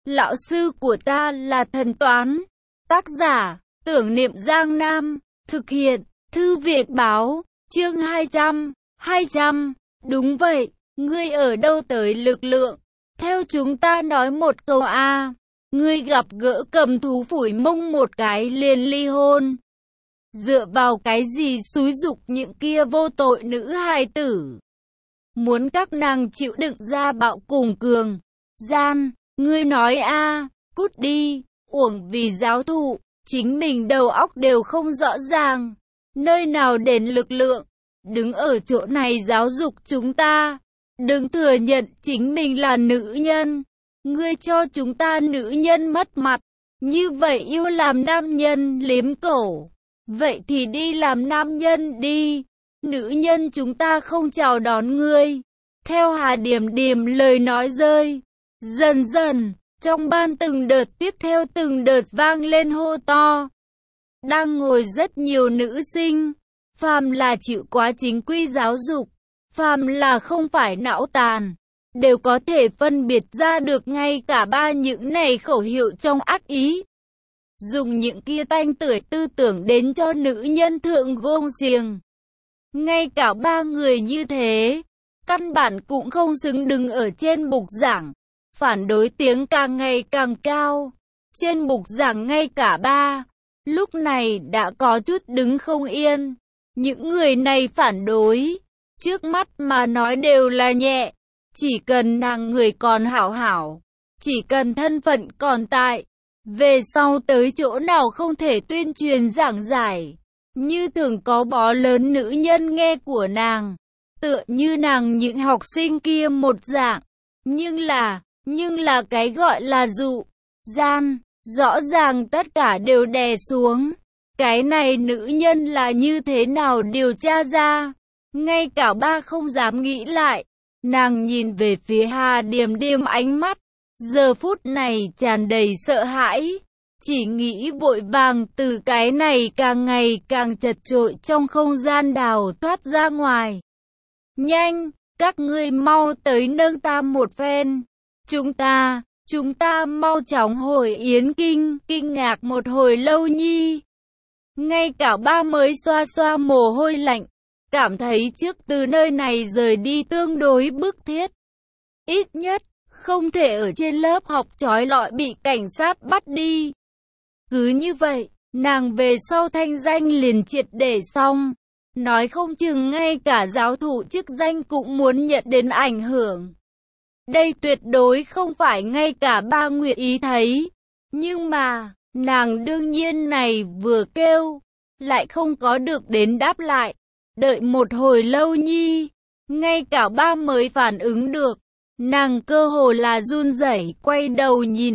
Lão sư của ta là thần toán. Tác giả, Tưởng Niệm Giang Nam. Thực hiện, Thư viện báo, chương 200. Đúng vậy, ngươi ở đâu tới lực lượng? Theo chúng ta nói một câu a. Ngươi gặp gỡ cầm thú phủi mông một cái liền ly hôn. Dựa vào cái gì xúi giục những kia vô tội nữ hài tử? Muốn các nàng chịu đựng ra bạo cùng cường gian, ngươi nói a, cút đi, uổng vì giáo thụ, chính mình đầu óc đều không rõ ràng, nơi nào đến lực lượng, đứng ở chỗ này giáo dục chúng ta, đừng thừa nhận chính mình là nữ nhân, ngươi cho chúng ta nữ nhân mất mặt, như vậy yêu làm nam nhân liếm cổ, vậy thì đi làm nam nhân đi, nữ nhân chúng ta không chào đón ngươi. Theo Hà Điểm Điểm lời nói rơi, dần dần, trong ban từng đợt tiếp theo từng đợt vang lên hô to. Đang ngồi rất nhiều nữ sinh, phàm là chịu quá chính quy giáo dục, phàm là không phải não tàn, đều có thể phân biệt ra được ngay cả ba những này khẩu hiệu trong ác ý. Dùng những kia tanh tưởi tư tưởng đến cho nữ nhân thượng gông xiềng. Ngay cả ba người như thế, căn bản cũng không xứng đứng ở trên bục giảng. Phản đối tiếng càng ngày càng cao. Trên bục giảng ngay cả ba, lúc này đã có chút đứng không yên. Những người này phản đối, trước mắt mà nói đều là nhẹ. Chỉ cần nàng người còn hảo hảo, chỉ cần thân phận còn tại, về sau tới chỗ nào không thể tuyên truyền giảng giải. Như thường có bó lớn nữ nhân nghe của nàng, tựa như nàng những học sinh kia một dạng. Nhưng là cái gọi là dụ, gian, rõ ràng tất cả đều đè xuống. Cái này nữ nhân là như thế nào điều tra ra? Ngay cả ba không dám nghĩ lại. Nàng nhìn về phía Hà Điềm Điềm ánh mắt, giờ phút này tràn đầy sợ hãi. Chỉ nghĩ vội vàng từ cái này càng ngày càng chật chội trong không gian đào thoát ra ngoài. Nhanh, các ngươi mau tới nâng ta một phen. Chúng ta mau chóng hồi yến kinh ngạc một hồi lâu nhi. Ngay cả ba mới xoa xoa mồ hôi lạnh, cảm thấy trước từ nơi này rời đi tương đối bức thiết. Ít nhất, không thể ở trên lớp học trói lọi bị cảnh sát bắt đi. Cứ như vậy, nàng về sau thanh danh liền triệt để xong. Nói không chừng ngay cả giáo thụ chức danh cũng muốn nhận đến ảnh hưởng. Đây tuyệt đối không phải ngay cả ba nguyện ý thấy. Nhưng mà, nàng đương nhiên này vừa kêu, lại không có được đến đáp lại. Đợi một hồi lâu nhi, ngay cả ba mới phản ứng được. Nàng cơ hồ là run rẩy quay đầu nhìn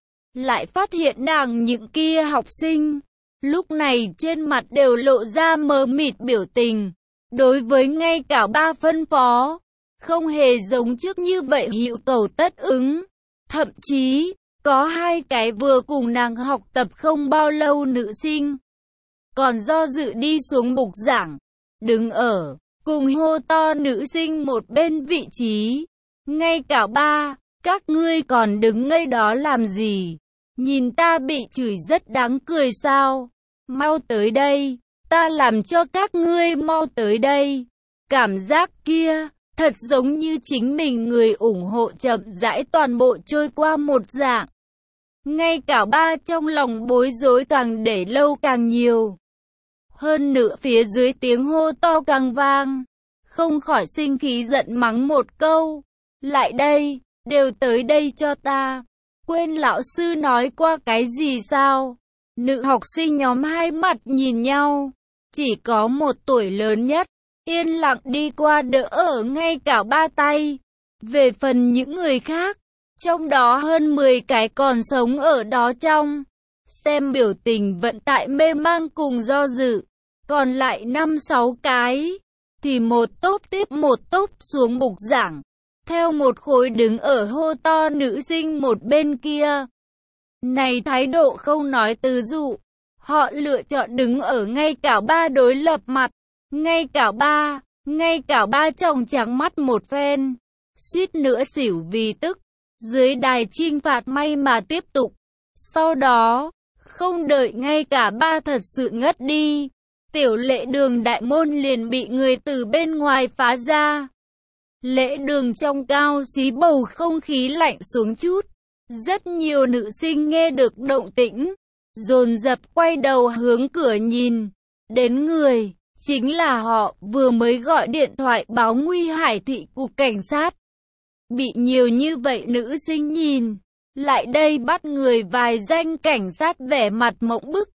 lại phát hiện nàng những kia học sinh. Lúc này trên mặt đều lộ ra mờ mịt biểu tình. Đối với ngay cả ba phân phó, không hề giống trước như vậy hữu cầu tất ứng. Thậm chí, có hai cái vừa cùng nàng học tập không bao lâu nữ sinh. Còn do dự đi xuống bục giảng, đứng ở, cùng hô to nữ sinh một bên vị trí. Ngay cả ba, các ngươi còn đứng ngây đó làm gì? Nhìn ta bị chửi rất đáng cười sao? Mau tới đây, ta làm cho các ngươi mau tới đây. Cảm giác kia, thật giống như chính mình người ủng hộ chậm rãi toàn bộ trôi qua một dạng. Ngay cả ba trong lòng bối rối càng để lâu càng nhiều. Hơn nữa phía dưới tiếng hô to càng vang, không khỏi sinh khí giận mắng một câu. Lại đây, đều tới đây cho ta. Quên lão sư nói qua cái gì sao? Nữ học sinh nhóm hai mặt nhìn nhau. Chỉ có một tuổi lớn nhất, yên lặng đi qua đỡ ở ngay cả ba tay. Về phần những người khác, trong đó hơn 10 cái còn sống ở đó trong. Xem biểu tình vận tại mê mang cùng do dự. Còn lại 5-6 cái, thì một tốp tiếp một tốp xuống bục giảng. Theo một khối đứng ở hô to nữ sinh một bên kia. Này thái độ không nói từ dụ. Họ lựa chọn đứng ở ngay cả ba đối lập mặt. Ngay cả ba tròng trắng mắt một phen. Suýt nữa xỉu vì tức. dưới đài chinh phạt may mà tiếp tục. Sau đó, không đợi ngay cả ba thật sự ngất đi, tiểu lễ đường đại môn liền bị người từ bên ngoài phá ra. Lễ đường trong cao xí bầu không khí lạnh xuống chút. Rất nhiều nữ sinh nghe được động tĩnh, dồn dập quay đầu hướng cửa nhìn. Đến người, chính là họ vừa mới gọi điện thoại báo nguy Hải thị cục cảnh sát. Bị nhiều như vậy nữ sinh nhìn, lại đây bắt người vài danh cảnh sát vẻ mặt mộng bức.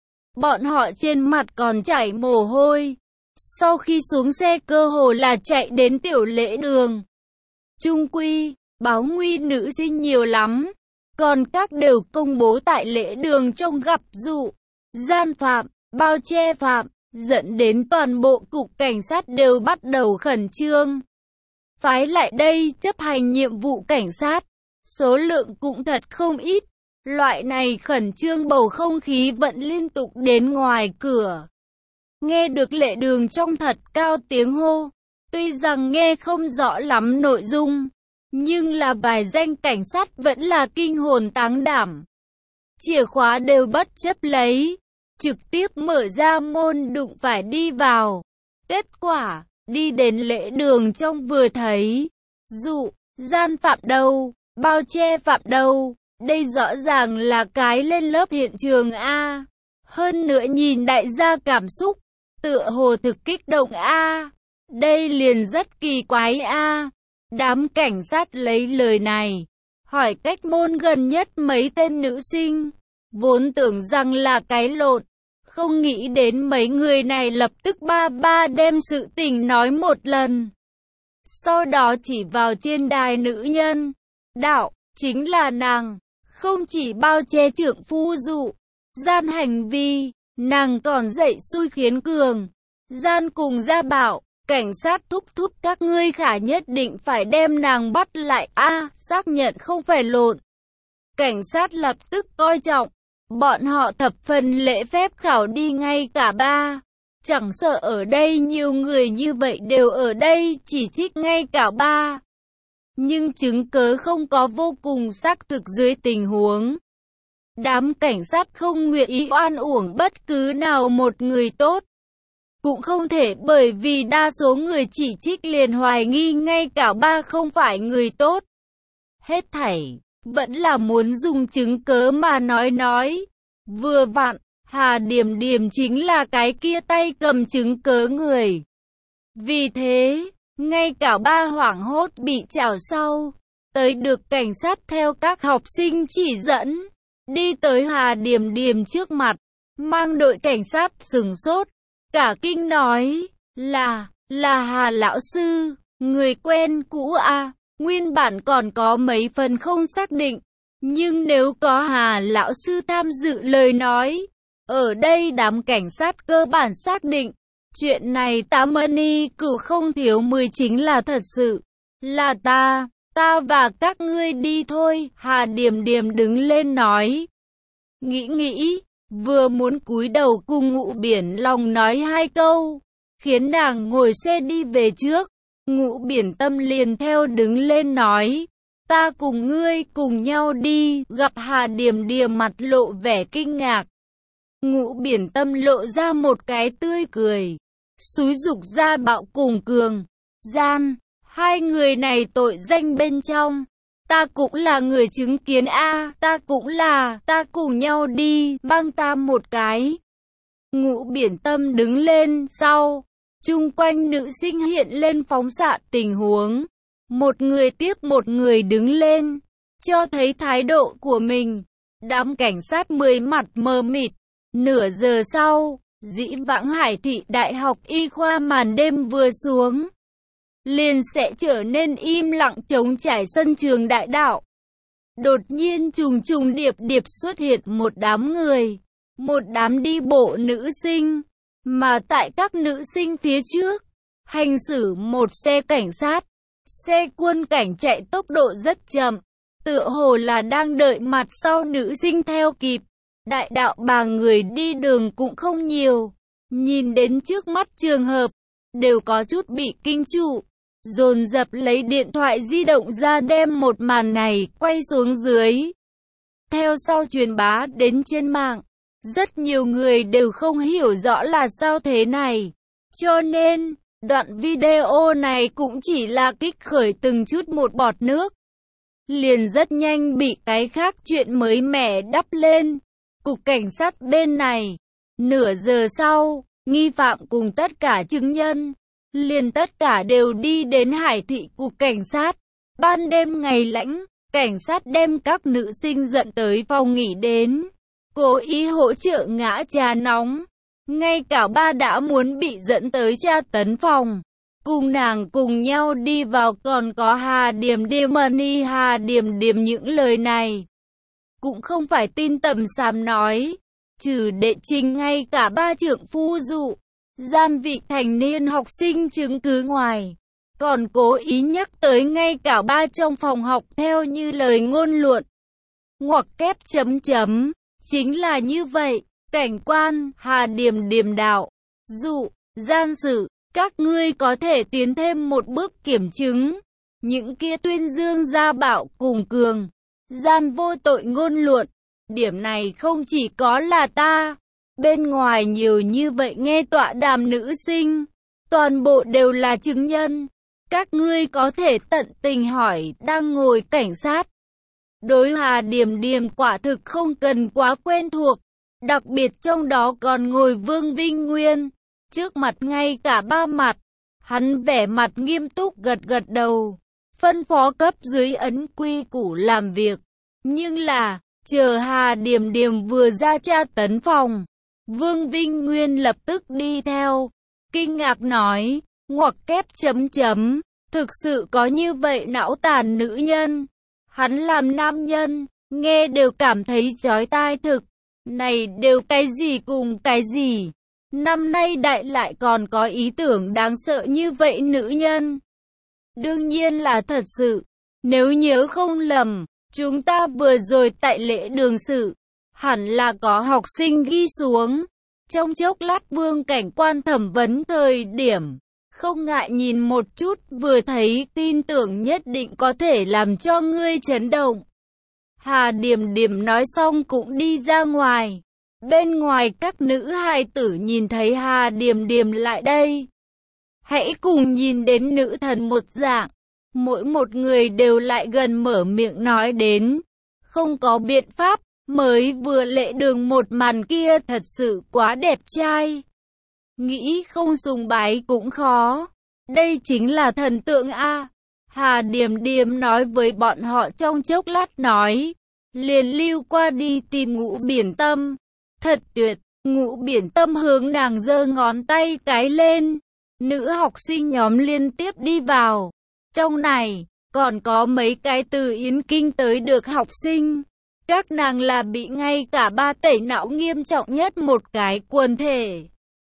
Bọn họ trên mặt còn chảy mồ hôi. Sau khi xuống xe cơ hồ là chạy đến tiểu lễ đường. Chung quy, báo nguy nữ sinh nhiều lắm. Còn các đều công bố tại lễ đường trong gặp dụ, gian phạm, bao che phạm, dẫn đến toàn bộ cục cảnh sát đều bắt đầu khẩn trương. Phái lại đây chấp hành nhiệm vụ cảnh sát. Số lượng cũng thật không ít. Loại này khẩn trương bầu không khí vẫn liên tục đến ngoài cửa. Nghe được lễ đường trong thật cao tiếng hô. Tuy rằng nghe không rõ lắm nội dung, nhưng là vài danh cảnh sát vẫn là kinh hồn táng đảm. Chìa khóa đều bất chấp lấy, trực tiếp mở ra môn đụng phải đi vào. Kết quả, đi đến lễ đường trong vừa thấy, dụ, gian phạm đâu, bao che phạm đâu, đây rõ ràng là cái lên lớp hiện trường A. Hơn nữa nhìn đại gia cảm xúc, tựa hồ thực kích động A. Đây liền rất kỳ quái A. Đám cảnh sát lấy lời này, hỏi cách môn gần nhất mấy tên nữ sinh, vốn tưởng rằng là cái lộn, không nghĩ đến mấy người này lập tức ba đem sự tình nói một lần. Sau đó chỉ vào trên đài nữ nhân, đạo, chính là nàng, không chỉ bao che trượng phu dụ, gian hành vi, nàng còn dạy xui khiến cường, gian cùng gia bảo. Cảnh sát thúc các ngươi khả nhất định phải đem nàng bắt lại a, xác nhận không phải lộn. Cảnh sát lập tức coi trọng, bọn họ thập phần lễ phép khảo đi ngay cả ba. Chẳng sợ ở đây nhiều người như vậy đều ở đây chỉ trích ngay cả ba. Nhưng chứng cớ không có vô cùng xác thực dưới tình huống. Đám cảnh sát không nguyện ý oan uổng bất cứ nào một người tốt. Cũng không thể bởi vì đa số người chỉ trích liền hoài nghi ngay cả ba không phải người tốt. Hết thảy, vẫn là muốn dùng chứng cớ mà nói. Vừa vặn, Hà Điểm Điểm chính là cái kia tay cầm chứng cớ người. Vì thế, ngay cả ba hoảng hốt bị trảo sau, tới được cảnh sát theo các học sinh chỉ dẫn, đi tới Hà Điểm Điểm trước mặt, mang đội cảnh sát sửng sốt. Cả kinh nói, là Hà lão sư, người quen cũ à, nguyên bản còn có mấy phần không xác định. Nhưng nếu có Hà lão sư tham dự lời nói, ở đây đám cảnh sát cơ bản xác định, chuyện này Tám Mani cửu không thiếu 10 chính là thật sự, là ta và các ngươi đi thôi. Hà Điểm Điểm đứng lên nói, nghĩ. Vừa muốn cúi đầu cùng Ngũ Biển Long nói hai câu, khiến nàng ngồi xe đi về trước. Ngũ Biển Tâm liền theo đứng lên nói, ta cùng ngươi cùng nhau đi. Gặp Hà Điểm Điểm mặt lộ vẻ kinh ngạc, Ngũ Biển Tâm lộ ra một cái tươi cười, xúi giục ra Bạo cùng Cường, gian, hai người này tội danh bên trong. Ta cũng là người chứng kiến a, ta cũng là, ta cùng nhau đi, băng ta một cái. Ngũ Biển Tâm đứng lên sau, chung quanh nữ sinh hiện lên phóng xạ tình huống. Một người tiếp một người đứng lên, cho thấy thái độ của mình. Đám cảnh sát mới mặt mờ mịt. Nửa giờ sau, dĩ vãng Hải thị Đại học Y khoa màn đêm vừa xuống, liền sẽ trở nên im lặng trống trải sân trường đại đạo. Đột nhiên trùng điệp xuất hiện một đám người, một đám đi bộ nữ sinh, mà tại các nữ sinh phía trước, hành xử một xe cảnh sát. Xe quân cảnh chạy tốc độ rất chậm, tựa hồ là đang đợi mặt sau nữ sinh theo kịp. Đại đạo bà người đi đường cũng không nhiều, nhìn đến trước mắt trường hợp, đều có chút bị kinh trụ. dồn dập lấy điện thoại di động ra đem một màn này quay xuống dưới. Theo sau truyền bá đến trên mạng, rất nhiều người đều không hiểu rõ là sao thế này. Cho nên, đoạn video này cũng chỉ là kích khởi từng chút một bọt nước. Liền rất nhanh bị cái khác chuyện mới mẻ đắp lên. Cục cảnh sát bên này, nửa giờ sau, nghi phạm cùng tất cả chứng nhân, liền tất cả đều đi đến Hải Thị cục cảnh sát. Ban đêm ngày lãnh, cảnh sát đem các nữ sinh dẫn tới phòng nghỉ đến, cố ý hỗ trợ ngã trà nóng. Ngay cả ba đã muốn bị dẫn tới tra tấn phòng, cùng nàng cùng nhau đi vào, còn có Hà Điềm Điềm Money. Hà Điềm Điềm những lời này cũng không phải tin tầm xám nói, trừ đệ trình ngay cả ba trượng phu dụ gian vị thành niên học sinh chứng cứ ngoài, còn cố ý nhắc tới ngay cả ba trong phòng học theo như lời ngôn luận. Ngoặc kép chấm chấm, chính là như vậy. Cảnh quan, Hà Điềm Điềm đạo, dụ, gian sự, các ngươi có thể tiến thêm một bước kiểm chứng. Những kia tuyên dương gia bạo cùng cường gian vô tội ngôn luận. Điểm này không chỉ có là ta, bên ngoài nhiều như vậy nghe tọa đàm nữ sinh, toàn bộ đều là chứng nhân. Các ngươi có thể tận tình hỏi đang ngồi cảnh sát. Đối Hà Điềm Điềm quả thực không cần quá quen thuộc. Đặc biệt trong đó còn ngồi Vương Vinh Nguyên. Trước mặt ngay cả ba mặt, hắn vẻ mặt nghiêm túc gật gật đầu, phân phó cấp dưới ấn quy củ làm việc. Nhưng là, chờ Hà Điềm Điềm vừa ra tra tấn phòng, Vương Vinh Nguyên lập tức đi theo, kinh ngạc nói, ngoặc kép chấm chấm, thực sự có như vậy não tàn nữ nhân. Hắn làm nam nhân, nghe đều cảm thấy chói tai thực. Này đều cái gì cùng cái gì? Năm nay đại lại còn có ý tưởng đáng sợ như vậy nữ nhân. Đương nhiên là thật sự. Nếu nhớ không lầm, chúng ta vừa rồi tại lễ đường sự, hẳn là có học sinh ghi xuống. Trong chốc lát Vương cảnh quan thẩm vấn thời điểm, không ngại nhìn một chút, vừa thấy tin tưởng nhất định có thể làm cho ngươi chấn động. Hà Điềm Điềm nói xong cũng đi ra ngoài. Bên ngoài các nữ hài tử nhìn thấy Hà Điềm Điềm lại đây, hãy cùng nhìn đến nữ thần một dạng. Mỗi một người đều lại gần mở miệng nói đến. Không có biện pháp, mới vừa lễ đường một màn kia thật sự quá đẹp trai. Nghĩ không sùng bái cũng khó. Đây chính là thần tượng A. Hà Điềm Điềm nói với bọn họ trong chốc lát nói. Liền lưu qua đi tìm Ngũ Biển Tâm. Thật tuyệt. Ngũ Biển Tâm hướng nàng giơ ngón tay cái lên. Nữ học sinh nhóm liên tiếp đi vào. Trong này, còn có mấy cái từ Yến Kinh tới được học sinh. Các nàng là bị ngay cả ba tẩy não nghiêm trọng nhất một cái quần thể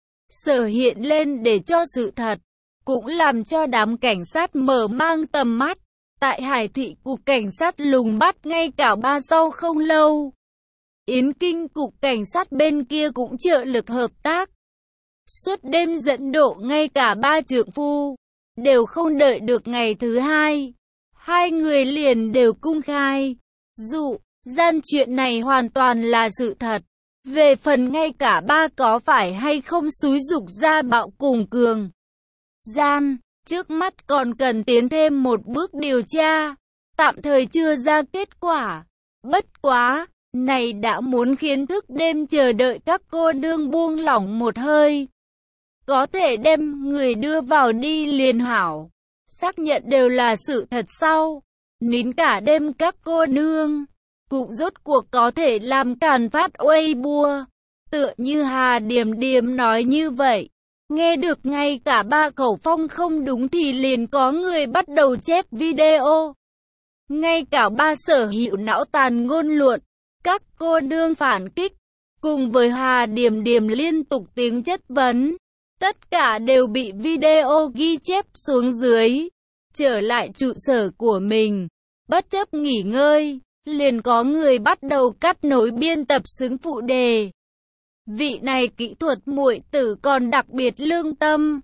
sở hiện lên để cho sự thật, cũng làm cho đám cảnh sát mở mang tầm mắt. Tại Hải Thị cục cảnh sát lùng bắt ngay cả ba sau không lâu. Yến Kinh cục cảnh sát bên kia cũng trợ lực hợp tác. Suốt đêm dẫn độ ngay cả ba trượng phu, đều không đợi được ngày thứ hai. Hai người liền đều cung khai. Dụ, gian chuyện này hoàn toàn là sự thật. Về phần ngay cả ba có phải hay không xúi giục gia bạo cùng cường gian, trước mắt còn cần tiến thêm một bước điều tra. Tạm thời chưa ra kết quả. Bất quá, này đã muốn khiến thức đêm chờ đợi các cô nương buông lỏng một hơi. Có thể đem người đưa vào đi liền hảo. Xác nhận đều là sự thật sau. Nín cả đêm các cô nương cũng rốt cuộc có thể làm càn phát uây bua. Tựa như Hà Điềm Điềm nói như vậy. Nghe được ngay cả ba khẩu phong không đúng thì liền có người bắt đầu chép video. Ngay cả ba sở hữu não tàn ngôn luận, các cô nương phản kích, cùng với Hà Điềm Điềm liên tục tiếng chất vấn. Tất cả đều bị video ghi chép xuống dưới. Trở lại trụ sở của mình, bất chấp nghỉ ngơi, liền có người bắt đầu cắt nối biên tập xứng phụ đề. Vị này kỹ thuật muội tử còn đặc biệt lương tâm,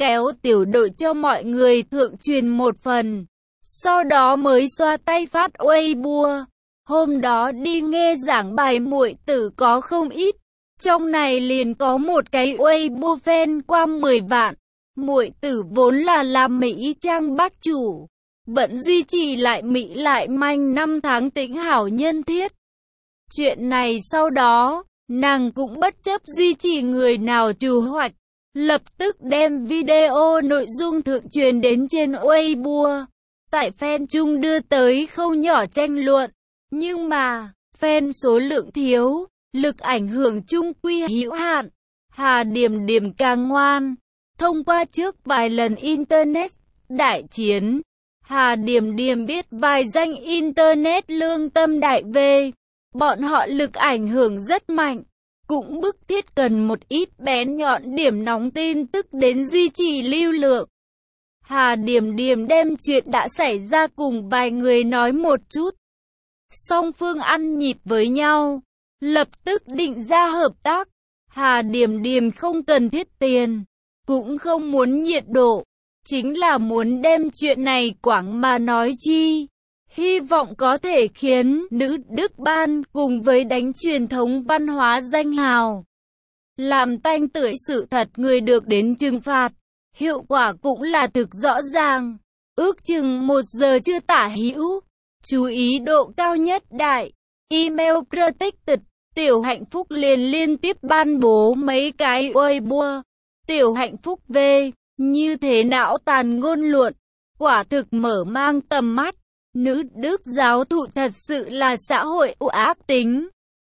kéo tiểu đội cho mọi người thượng truyền một phần. Sau đó mới xoa tay phát Weibo. Hôm đó đi nghe giảng bài muội tử có không ít. Trong này liền có một cái Weibo fan qua 10 vạn. Muội tử vốn là làm Mỹ trang bác chủ. Vẫn duy trì lại Mỹ lại manh 5 tháng tĩnh hảo nhân thiết. Chuyện này sau đó, nàng cũng bất chấp duy trì người nào chủ hoạch. Lập tức đem video nội dung thượng truyền đến trên Weibo. Tại fan chung đưa tới không nhỏ tranh luận. Nhưng mà, fan số lượng thiếu, lực ảnh hưởng chung quy hữu hạn. Hà Điểm Điểm càng ngoan. Thông qua trước vài lần Internet đại chiến, Hà Điểm Điểm biết vài danh Internet lương tâm đại về. Bọn họ lực ảnh hưởng rất mạnh. Cũng bức thiết cần một ít bén nhọn điểm nóng tin tức đến duy trì lưu lượng. Hà Điểm Điểm đem chuyện đã xảy ra cùng vài người nói một chút. Song phương ăn nhịp với nhau, lập tức định ra hợp tác. Hà Điểm Điểm không cần thiết tiền, cũng không muốn nhiệt độ, chính là muốn đem chuyện này quảng mà nói chi. Hy vọng có thể khiến nữ Đức Ban cùng với đánh truyền thống văn hóa danh hào. Làm tanh tưởi sự thật người được đến trừng phạt. Hiệu quả cũng là thực rõ ràng. Ước chừng 1 giờ chưa tả hữu. Chú ý độ cao nhất đại. Email protected. Tiểu Hạnh Phúc liền liên tiếp ban bố mấy cái Weibo. Tiểu Hạnh Phúc V. Như thế não tàn ngôn luận. Quả thực mở mang tầm mắt. Nữ Đức giáo thụ thật sự là xã hội ác tính.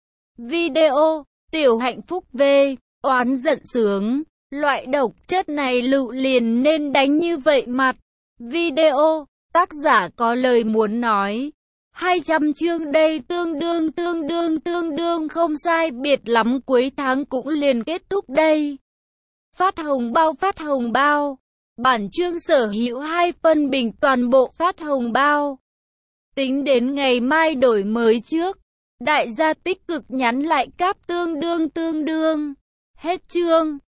Video. Tiểu Hạnh Phúc V. Oán giận sướng. Loại độc chất này lụ liền nên đánh như vậy mặt. Video. Tác giả có lời muốn nói. 200 chương đây tương đương không sai biệt lắm, cuối tháng cũng liền kết thúc đây. Phát hồng bao. Bản chương sở hữu 2 phân bình toàn bộ phát hồng bao. Tính đến ngày mai đổi mới trước. Đại gia tích cực nhắn lại cáp tương đương. Hết chương.